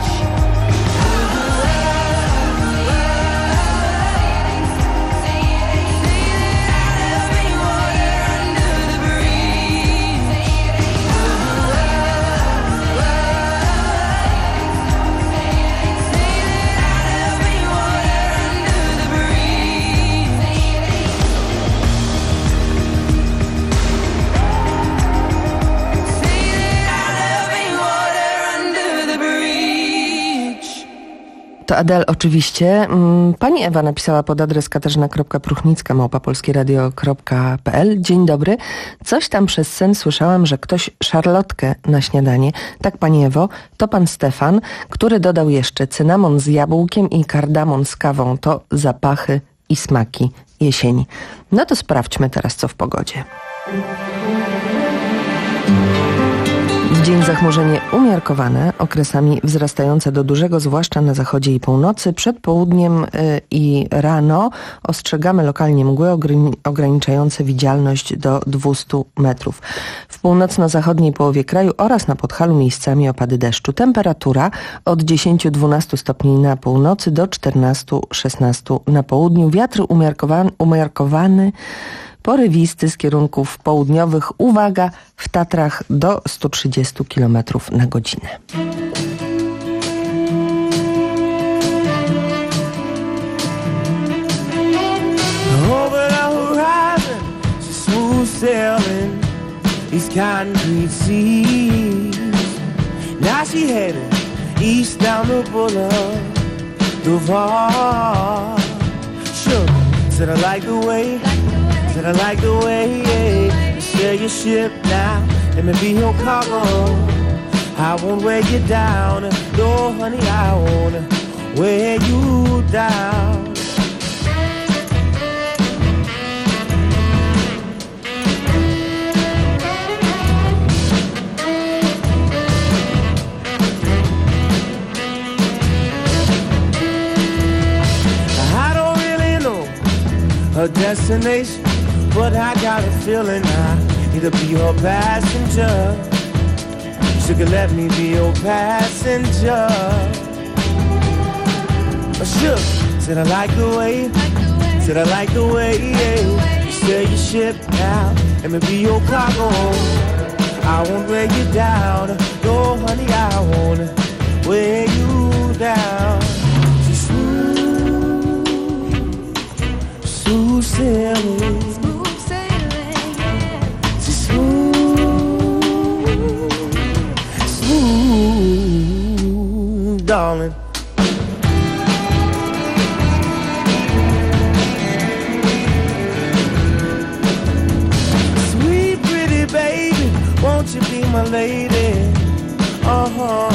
Speaker 30: To Adele oczywiście. Mm, Pani Ewa napisała pod adres katarzyna kropka pruchnicka małpa polskieradio kropka p l. Dzień dobry. Coś tam przez sen słyszałam, że ktoś szarlotkę na śniadanie. Tak, Pani Ewo, to Pan Stefan, który dodał jeszcze cynamon z jabłkiem i kardamon z kawą. To zapachy i smaki jesieni. No to sprawdźmy teraz, co w pogodzie. Dzień zachmurzenie umiarkowane, okresami wzrastające do dużego, zwłaszcza na zachodzie i północy. Przed południem y, i rano ostrzegamy lokalnie mgły ogr- ograniczające widzialność do dwieście metrów. W północno-zachodniej połowie kraju oraz na Podhalu miejscami opady deszczu. Temperatura od dziesięć do dwunastu stopni na północy do czternaście do szesnastu na południu. Wiatr umiarkowany, umiarkowany porywisty z kierunków południowych. Uwaga, w Tatrach do stu trzydziestu kilometrów na godzinę.
Speaker 31: Over the horizon, just smooth sailing these concrete seas. Now she headed east down the boulevard, Duval. Sure, said I like the way. Said I like the way, yeah. You sail your ship now, let me be your cargo. I won't weigh you down, no honey, I won't weigh you down. I don't really know her destination, but I got a feeling I need to be your passenger. She could let me be your passenger. But sure, said I like the way, said I like the way, yeah. You sail your ship now, let me be your cargo. I won't weigh you down, no honey, I won't weigh you down. She's smooth lady. Uh-huh.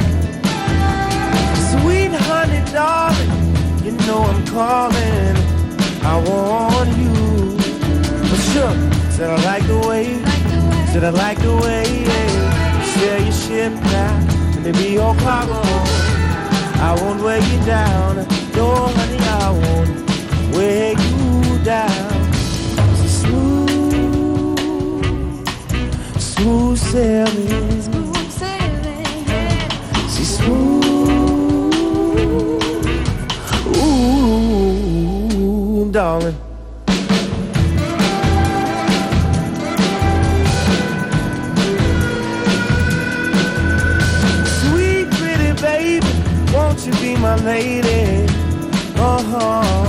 Speaker 31: Sweet honey, darling, you know I'm calling. I want you. But sure, said I like the way, said I like the way, yeah. Sail your ship now, and it be your cargo. I won't weigh you down, no honey, I won't weigh you down. So smooth, smooth sailing, smooth sailing, yeah. See smooth, ooh, darling. Won't you be my lady? Uh-huh.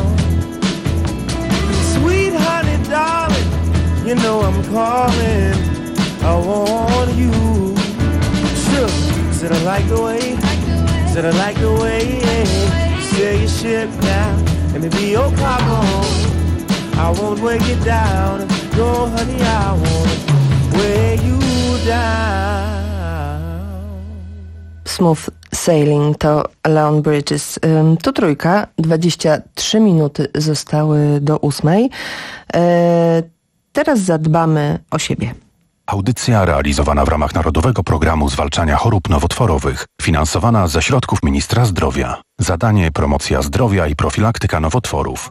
Speaker 31: Sweet honey, darling, you know I'm calling. I want you. Sure, said I like the way, said I like the way, yeah. Sail your ship now, let me be your cargo. I won't weigh you down, no honey, I won't weigh you down.
Speaker 30: Smooth Sailing to Leon Bridges. Tu trójka, dwadzieścia trzy minuty zostały do ósmej. Teraz zadbamy o siebie.
Speaker 3: Audycja realizowana w ramach Narodowego Programu Zwalczania Chorób Nowotworowych, finansowana ze środków Ministra Zdrowia. Zadanie: promocja zdrowia i profilaktyka nowotworów.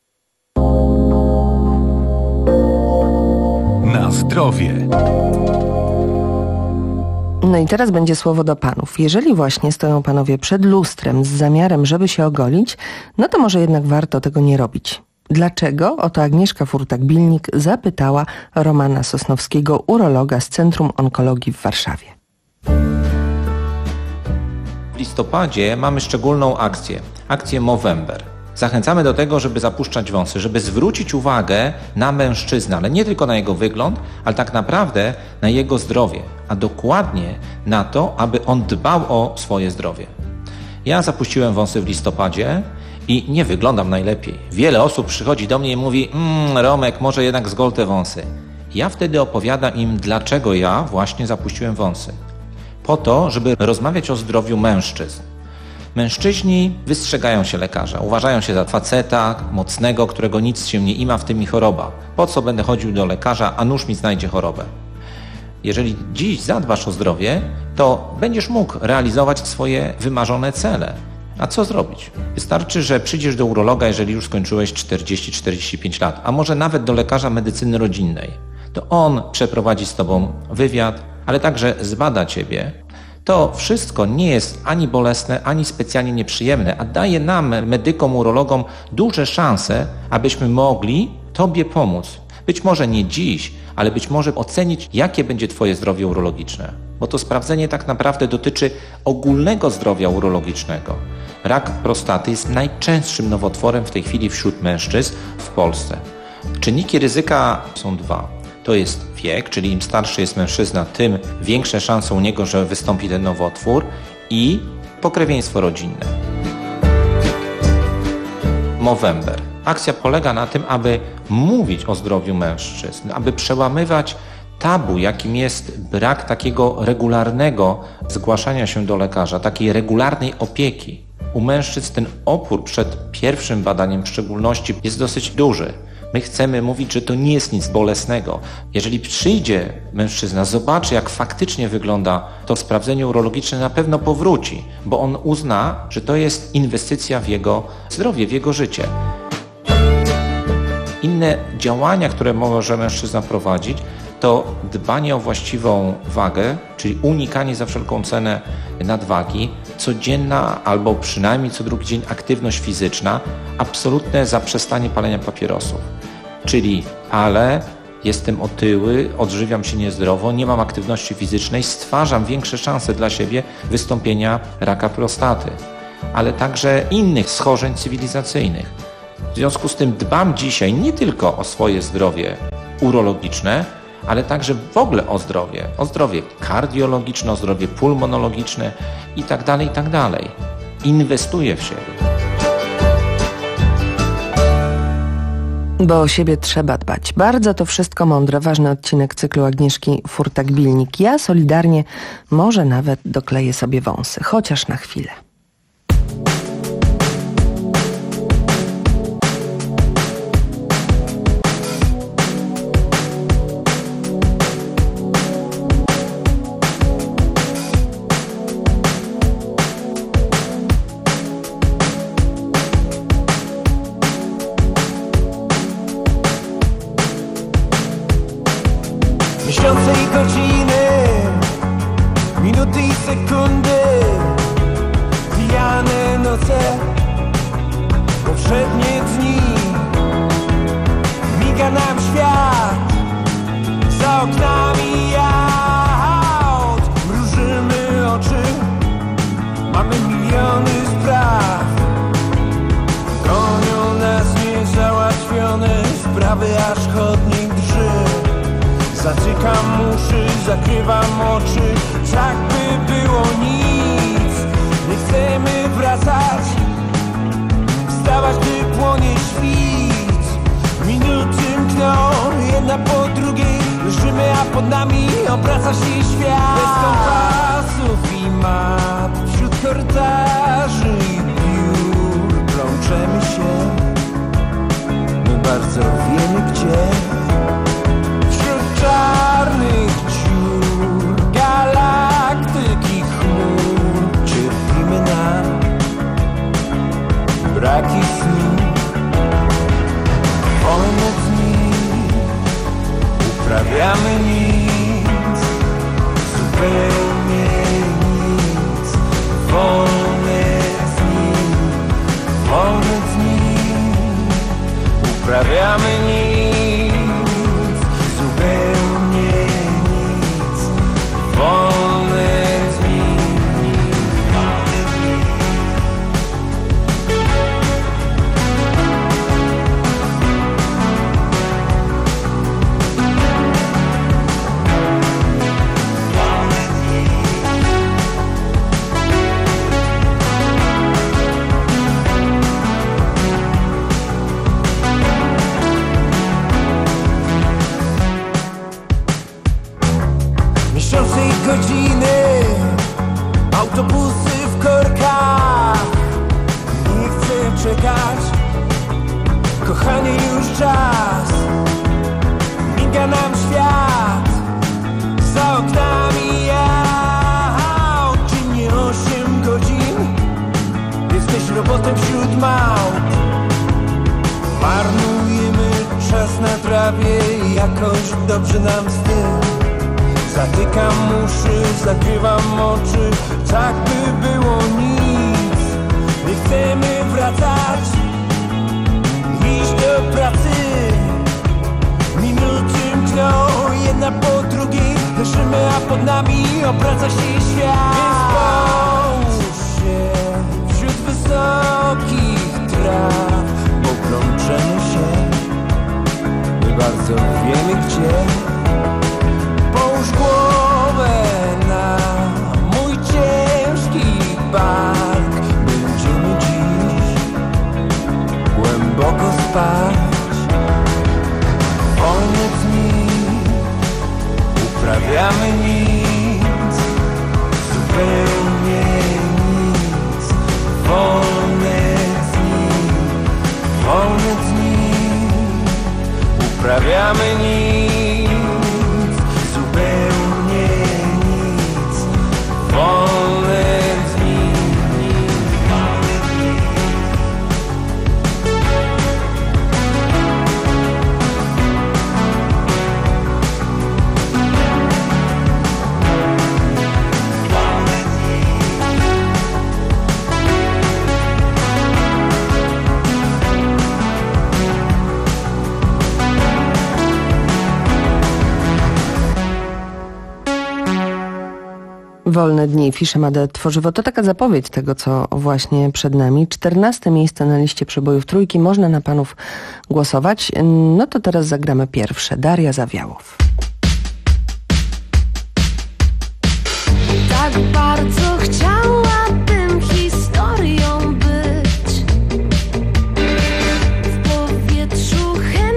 Speaker 3: Na zdrowie.
Speaker 30: No i teraz będzie słowo do panów. Jeżeli właśnie stoją panowie przed lustrem z zamiarem, żeby się ogolić, no to może jednak warto tego nie robić. Dlaczego? Oto Agnieszka Furtak-Bilnik zapytała Romana Sosnowskiego, urologa z Centrum Onkologii w Warszawie.
Speaker 9: W listopadzie mamy szczególną akcję, akcję Movember. Zachęcamy do tego, żeby zapuszczać wąsy, żeby zwrócić uwagę na mężczyznę, ale nie tylko na jego wygląd, ale tak naprawdę na jego zdrowie, a dokładnie na to, aby on dbał o swoje zdrowie. Ja zapuściłem wąsy w listopadzie i nie wyglądam najlepiej. Wiele osób przychodzi do mnie i mówi: mmm, Romek, może jednak zgol te wąsy. Ja wtedy opowiadam im, dlaczego ja właśnie zapuściłem wąsy. Po to, żeby rozmawiać o zdrowiu mężczyzn. Mężczyźni wystrzegają się lekarza, uważają się za faceta mocnego, którego nic się nie ima, w tym i choroba. Po co będę chodził do lekarza, a nuż mi znajdzie chorobę? Jeżeli dziś zadbasz o zdrowie, to będziesz mógł realizować swoje wymarzone cele. A co zrobić? Wystarczy, że przyjdziesz do urologa, jeżeli już skończyłeś czterdzieści czterdzieści pięć lat, a może nawet do lekarza medycyny rodzinnej. To on przeprowadzi z tobą wywiad, ale także zbada ciebie. To wszystko nie jest ani bolesne, ani specjalnie nieprzyjemne, a daje nam, medykom, urologom, duże szanse, abyśmy mogli tobie pomóc. Być może nie dziś, ale być może ocenić, jakie będzie twoje zdrowie urologiczne. Bo to sprawdzenie tak naprawdę dotyczy ogólnego zdrowia urologicznego. Rak prostaty jest najczęstszym nowotworem w tej chwili wśród mężczyzn w Polsce. Czynniki ryzyka są dwa. To jest wiek, czyli im starszy jest mężczyzna, tym większe szanse u niego, że wystąpi ten nowotwór, i pokrewieństwo rodzinne. Movember. Akcja polega na tym, aby mówić o zdrowiu mężczyzn, aby przełamywać tabu, jakim jest brak takiego regularnego zgłaszania się do lekarza, takiej regularnej opieki. U mężczyzn ten opór przed pierwszym badaniem w szczególności jest dosyć duży. My chcemy mówić, że to nie jest nic bolesnego. Jeżeli przyjdzie mężczyzna, zobaczy, jak faktycznie wygląda to sprawdzenie urologiczne, na pewno powróci, bo on uzna, że to jest inwestycja w jego zdrowie, w jego życie. Inne działania, które może mężczyzna prowadzić, to dbanie o właściwą wagę, czyli unikanie za wszelką cenę nadwagi, codzienna albo przynajmniej co drugi dzień aktywność fizyczna, absolutne zaprzestanie palenia papierosów. Czyli ale jestem otyły, odżywiam się niezdrowo, nie mam aktywności fizycznej, stwarzam większe szanse dla siebie wystąpienia raka prostaty, ale także innych schorzeń cywilizacyjnych. W związku z tym dbam dzisiaj nie tylko o swoje zdrowie urologiczne, ale także w ogóle o zdrowie, o zdrowie kardiologiczne, o zdrowie pulmonologiczne i tak dalej, i tak dalej. Inwestuję w siebie.
Speaker 30: Bo o siebie trzeba dbać. Bardzo to wszystko mądre. Ważny odcinek cyklu Agnieszki Furtak-Bilnik. Ja solidarnie może nawet dokleję sobie wąsy. Chociaż na chwilę.
Speaker 1: Miesiące i godziny, minuty i sekundy, pijane noce, poprzednie dni. Miga nam świat, za oknami aut. Mrużymy oczy, mamy miliony spraw. Gonią nas niezałatwione sprawy, aż chodnik drży. Zatykam uszy, zakrywam oczy, tak by było nic. Nie chcemy wracać, wstawać, gdy płonie świt. Minuty mkną, jedna po drugiej, leżymy, a pod nami obraca się świat. Bez kompasów i map, wśród korytarzy i biur plączemy się, my bardzo wiemy gdzie. Czarnych dziur, galaktyki chmur, cierpimy na braki snu. Wolne dni, uprawiamy nic, zupełnie nic. Wolne dni, wolne dni, uprawiamy nic. Zupełnie nic, wolne dni. Miesiące i godziny, autobusy w korkach. Nie chcę czekać, kochanie, już czas. Miga nam świat, za oknami aut. Dziennie osiem godzin, jesteś robotem wśród małp. Marnujemy czas na trawie i jakoś dobrze nam z tym. Zatykam uszy, zakrywam oczy, tak by było nic. Nie chcemy wracać, iść do pracy. Minuty mkną, jedna po drugiej, leżymy, a pod nami obraca się świat. Więc połóż się wśród wysokich traw, bo plączemy się, my bardzo wiemy gdzie. Połóż głowę na mój ciężki bark. Będziemy dziś głęboko spać. Wolne dni, uprawiamy nic, zupełnie nic. Wolne dni, wolne dni, uprawiamy nic. Zupełnie nic, wolne dni.
Speaker 30: Wolne dni, Fisze Made Tworzywo. To taka zapowiedź tego, co właśnie przed nami. czternaste miejsce na liście przebojów trójki. Można na panów głosować. No to teraz zagramy pierwsze. Daria Zawiałow.
Speaker 10: Tak bardzo chciałabym historią być. W powietrzu chemii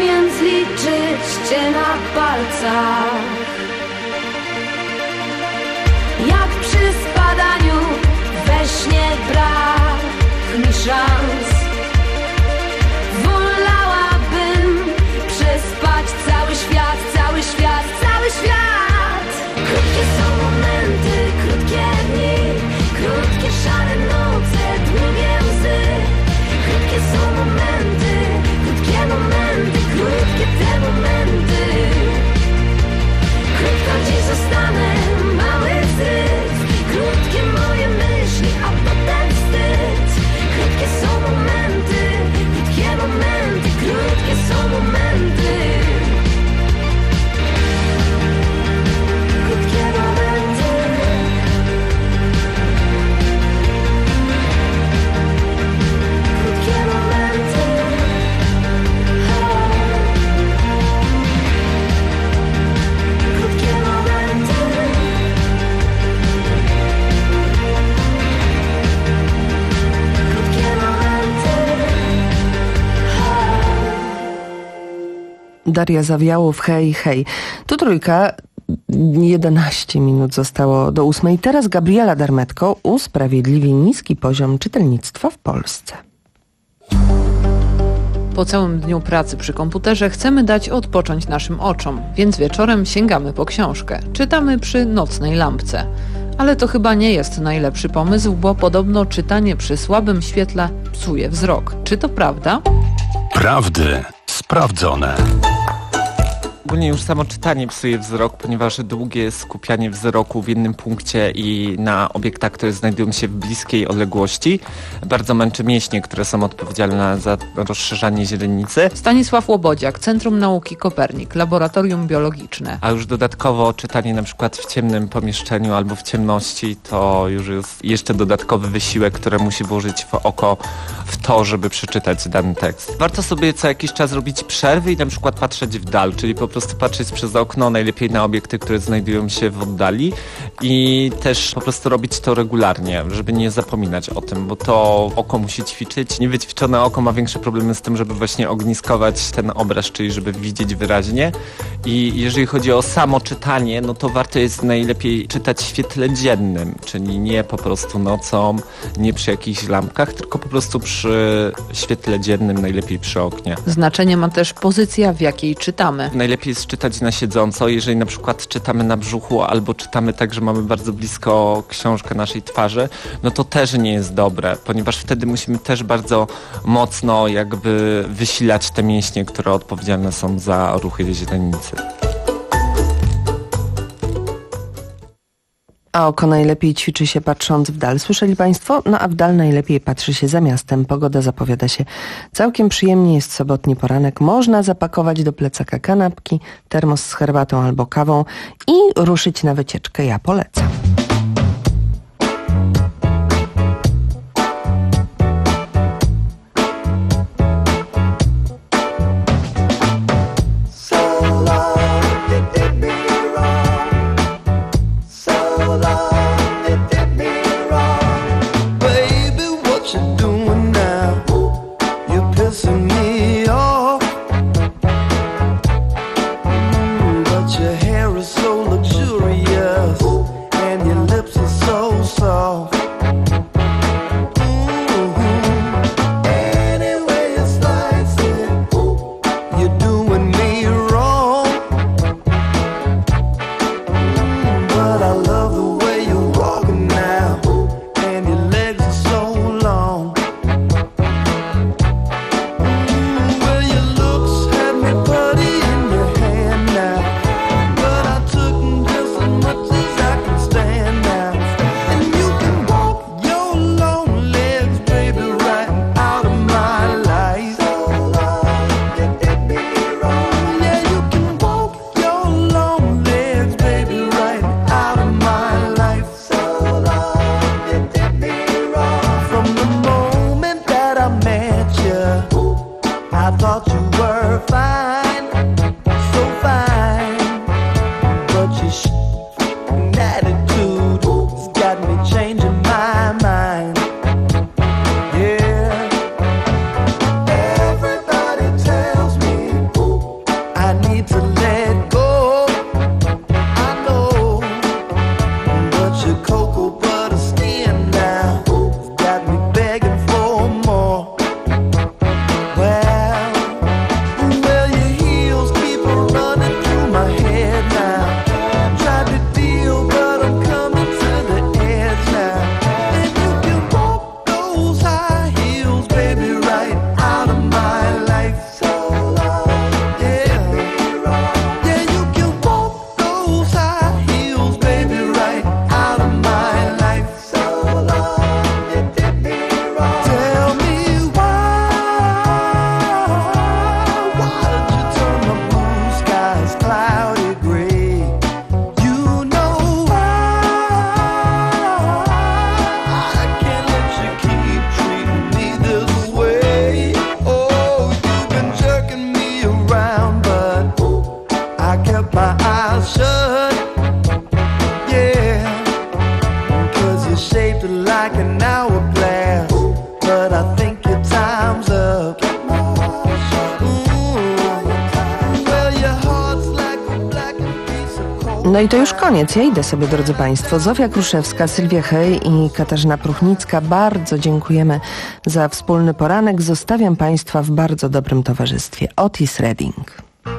Speaker 10: umiem zliczyć cię na palcach. Jak przy spadaniu we śnie brak mi szans. Wolałabym przespać cały świat, cały świat, cały świat. Krótkie są momenty, krótkie dni, krótkie szare noce, długie łzy. Krótkie są momenty, krótkie momenty, krótkie te momenty. Krótko dziś zostanę, mały zryw. Krótkie moje myśli, a potem wstyd. Krótkie są momenty, krótkie momenty, krótkie są momenty. Krótkie momenty. Krótkie momenty. Krótkie momenty. Krótkie momenty.
Speaker 30: Daria Zawiałów, hej, hej. Tu Trójka, jedenaście minut zostało do ósmej. Teraz Gabriela Dermetko usprawiedliwi niski poziom czytelnictwa w Polsce.
Speaker 2: Po całym dniu pracy przy komputerze chcemy dać odpocząć naszym oczom, więc wieczorem sięgamy po książkę. Czytamy przy nocnej lampce. Ale to chyba nie jest najlepszy pomysł, bo podobno czytanie przy słabym świetle psuje wzrok. Czy to prawda?
Speaker 3: Prawdy sprawdzone.
Speaker 9: Ogólnie już samo czytanie psuje wzrok, ponieważ długie skupianie wzroku w jednym punkcie i na obiektach, które znajdują się w bliskiej odległości, bardzo męczy mięśnie, które są odpowiedzialne za rozszerzanie źrenicy.
Speaker 2: Stanisław Łobodziak, Centrum Nauki Kopernik, Laboratorium Biologiczne.
Speaker 9: A już dodatkowo czytanie na przykład w ciemnym pomieszczeniu albo w ciemności to już jest jeszcze dodatkowy wysiłek, który musi włożyć w oko w to, żeby przeczytać dany tekst. Warto sobie co jakiś czas robić przerwy i na przykład patrzeć w dal, czyli po prostu patrzeć przez okno, najlepiej na obiekty, które znajdują się w oddali i też po prostu robić to regularnie, żeby nie zapominać o tym, bo to oko musi ćwiczyć. Niewyćwiczone oko ma większe problemy z tym, żeby właśnie ogniskować ten obraz, czyli żeby widzieć wyraźnie. I jeżeli chodzi o samo czytanie, no to warto jest najlepiej czytać w świetle dziennym, czyli nie po prostu nocą, nie przy jakichś lampkach, tylko po prostu przy świetle dziennym, najlepiej przy oknie.
Speaker 2: Znaczenie ma też pozycja, w jakiej czytamy.
Speaker 9: Najlepiej jest czytać na siedząco, jeżeli na przykład czytamy na brzuchu albo czytamy tak, że mamy bardzo blisko książkę naszej twarzy, no to też nie jest dobre, ponieważ wtedy musimy też bardzo mocno jakby wysilać te mięśnie, które odpowiedzialne są za ruchy źrenicy.
Speaker 30: A oko najlepiej ćwiczy się patrząc w dal. Słyszeli Państwo? No a w dal najlepiej patrzy się za miastem. Pogoda zapowiada się całkiem przyjemnie. Jest sobotni poranek. Można zapakować do plecaka kanapki, termos z herbatą albo kawą i ruszyć na wycieczkę. Ja polecam. No i to już koniec. Ja idę sobie, drodzy Państwo. Zofia Kruszewska, Sylwia Hej i Katarzyna Pruchnicka. Bardzo dziękujemy za wspólny poranek. Zostawiam Państwa w bardzo dobrym towarzystwie. Otis Redding.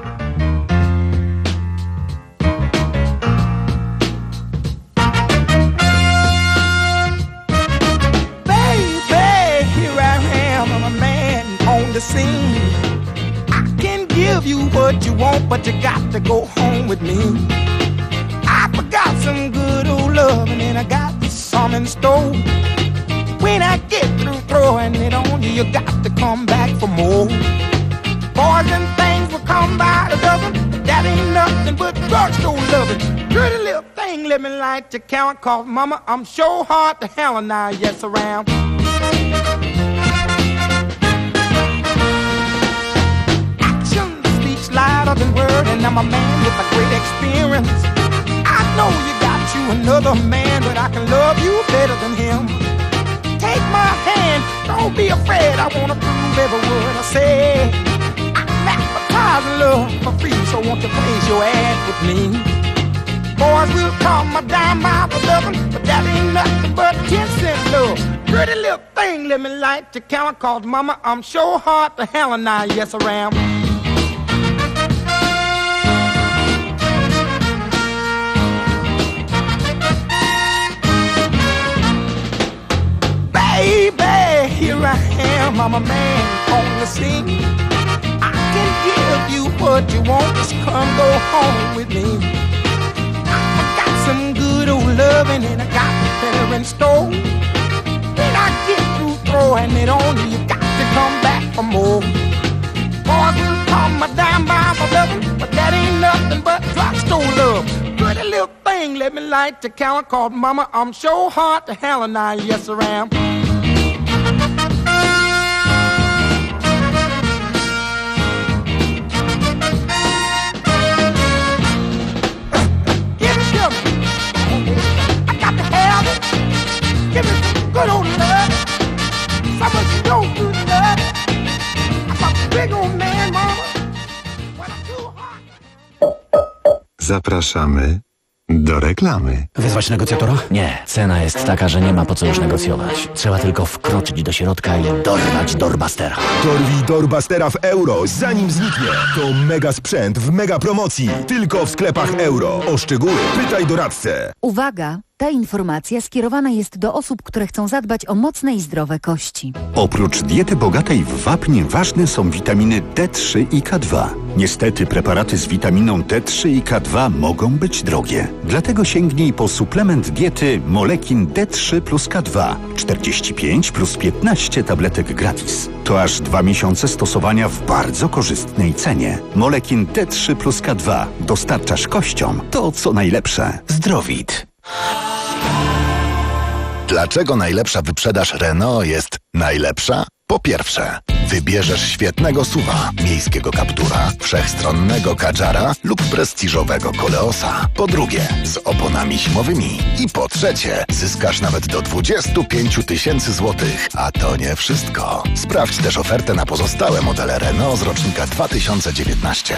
Speaker 1: Baby, here I am, I'm a man on the scene. I can give you what you want, but you got to go home with me. I forgot some good old loving and I got some in store. When I get through throwing it on you, you got to come back for more. Boys and things will come by the dozen, but that ain't nothing but drugstore loving. Pretty little thing, let me light your count, cause mama, I'm sure hard to handle now, yes around. Action speaks louder than word, and I'm a man with a great experience. I know you got you another man, but I can love you better than him. Take my hand, don't be afraid, I wanna prove every word I say. I'm advertising love for free, so won't you place your ad with me? Boys will call my dime by the dozen, but that ain't nothing but ten cent love. Pretty little thing, let me light your count, cause mama, I'm sure hard to handle now, yes around. Baby, here I am, I'm a man on the scene. I can give you what you want, just come go home with me. I got some good old loving and I got better in store. When I get through throwing it on you, you got to come back for more. Boys will call my dime by my dozen, but that ain't nothing but drugstore love. Pretty little thing, let me light your count, called mama, I'm sure hard to handle now, yes around. Give me some good old love. Some of you don't do love. I'm a big old man, mama. When I'm too hot.
Speaker 15: Zapraszamy do reklamy.
Speaker 4: Wezwać negocjatora? Nie, cena jest taka, że nie ma po co już negocjować. Trzeba tylko wkroczyć do środka i dorwać Doorbustera.
Speaker 23: Dorwij Doorbustera w euro, zanim zniknie. To mega sprzęt w mega promocji. Tylko w sklepach euro. O szczegóły pytaj doradcę.
Speaker 11: Uwaga! Ta informacja skierowana jest do osób, które chcą zadbać o mocne i zdrowe kości.
Speaker 12: Oprócz diety bogatej w wapń ważne są witaminy D trzy i K dwa. Niestety preparaty z witaminą D trzy i K dwa mogą być drogie. Dlatego sięgnij po suplement diety Molekin D trzy plus K dwa. czterdzieści pięć plus piętnaście tabletek gratis. To aż dwa miesiące stosowania w bardzo korzystnej cenie. Molekin D trzy plus K dwa. Dostarczasz kościom to, co najlepsze. Zdrowit.
Speaker 13: Dlaczego najlepsza wyprzedaż Renault jest najlepsza? Po pierwsze, wybierzesz świetnego suwa, miejskiego Captura, wszechstronnego Kadżara lub prestiżowego Koleosa. Po drugie, z oponami zimowymi. I po trzecie, zyskasz nawet do dwadzieścia pięć tysięcy złotych. A to nie wszystko. Sprawdź też ofertę na pozostałe modele Renault z rocznika dwa tysiące dziewiętnastego.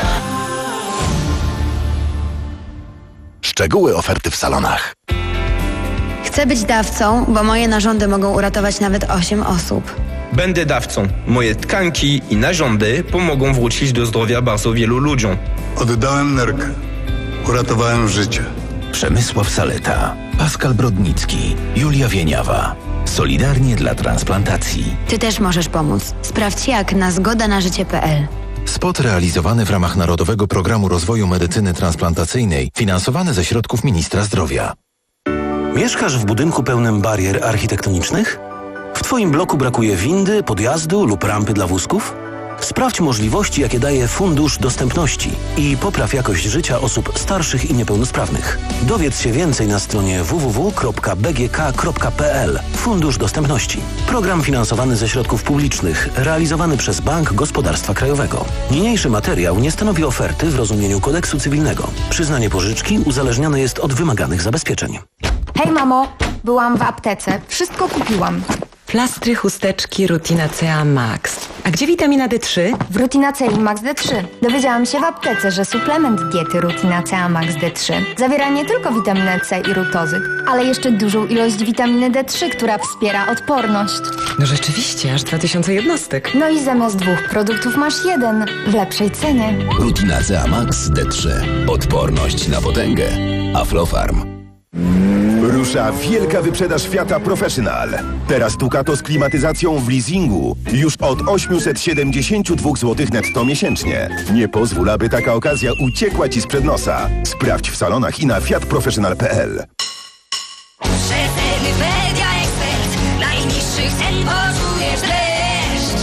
Speaker 13: Szczegóły oferty w salonach.
Speaker 14: Chcę być dawcą, bo moje narządy mogą uratować nawet osiem osób.
Speaker 16: Będę dawcą. Moje tkanki i narządy pomogą wrócić do zdrowia bardzo wielu ludziom.
Speaker 17: Oddałem nerkę. Uratowałem życie.
Speaker 18: Przemysław Saleta, Pascal Brodnicki, Julia Wieniawa. Solidarnie dla transplantacji.
Speaker 14: Ty też możesz pomóc. Sprawdź jak na zgoda na życie kropka p l.
Speaker 3: Spot realizowany w ramach Narodowego Programu Rozwoju Medycyny Transplantacyjnej, finansowany ze środków Ministra Zdrowia.
Speaker 25: Mieszkasz w budynku pełnym barier architektonicznych? W Twoim bloku brakuje windy, podjazdu lub rampy dla wózków? Sprawdź możliwości, jakie daje Fundusz Dostępności i popraw jakość życia osób starszych i niepełnosprawnych. Dowiedz się więcej na stronie w w w kropka b g k kropka p l. Fundusz Dostępności. Program finansowany ze środków publicznych, realizowany przez Bank Gospodarstwa Krajowego. Niniejszy materiał nie stanowi oferty w rozumieniu kodeksu cywilnego. Przyznanie pożyczki uzależnione jest od wymaganych zabezpieczeń.
Speaker 19: Hej mamo, byłam w aptece, wszystko kupiłam.
Speaker 5: Plastry, chusteczki, Rutina C A Max. A gdzie witamina D trzy?
Speaker 6: W Rutina C I Max D trzy. Dowiedziałam się w aptece, że suplement diety Rutina C A Max D trzy zawiera nie tylko witaminę C i rutozyk, ale jeszcze dużą ilość witaminy D trzy, która wspiera odporność.
Speaker 5: No rzeczywiście, aż dwa tysiące jednostek.
Speaker 6: No i zamiast dwóch produktów masz jeden w lepszej cenie.
Speaker 18: Rutina C A Max D trzy. Odporność na potęgę. Aflofarm.
Speaker 7: Rusza wielka wyprzedaż Fiata Professional. Teraz Ducato z klimatyzacją w leasingu już od osiemset siedemdziesiąt dwa złote netto miesięcznie. Nie pozwól, aby taka okazja uciekła Ci sprzed nosa. Sprawdź w salonach i na fiat professional kropka p l.
Speaker 22: Przeceny Media Expert. Najniższych cen poczujesz dreszcz.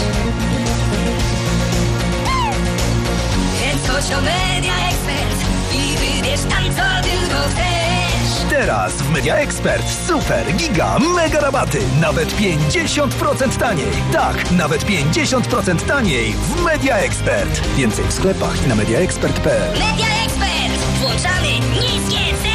Speaker 22: Więc chodź o Media Expert i wybierz tam, co tylko chcesz.
Speaker 23: Teraz w Media Expert super, giga, mega rabaty. Nawet pięćdziesiąt procent taniej. Tak, nawet pięćdziesiąt procent taniej w Media Expert. Więcej w sklepach i na media expert kropka p l.
Speaker 22: Media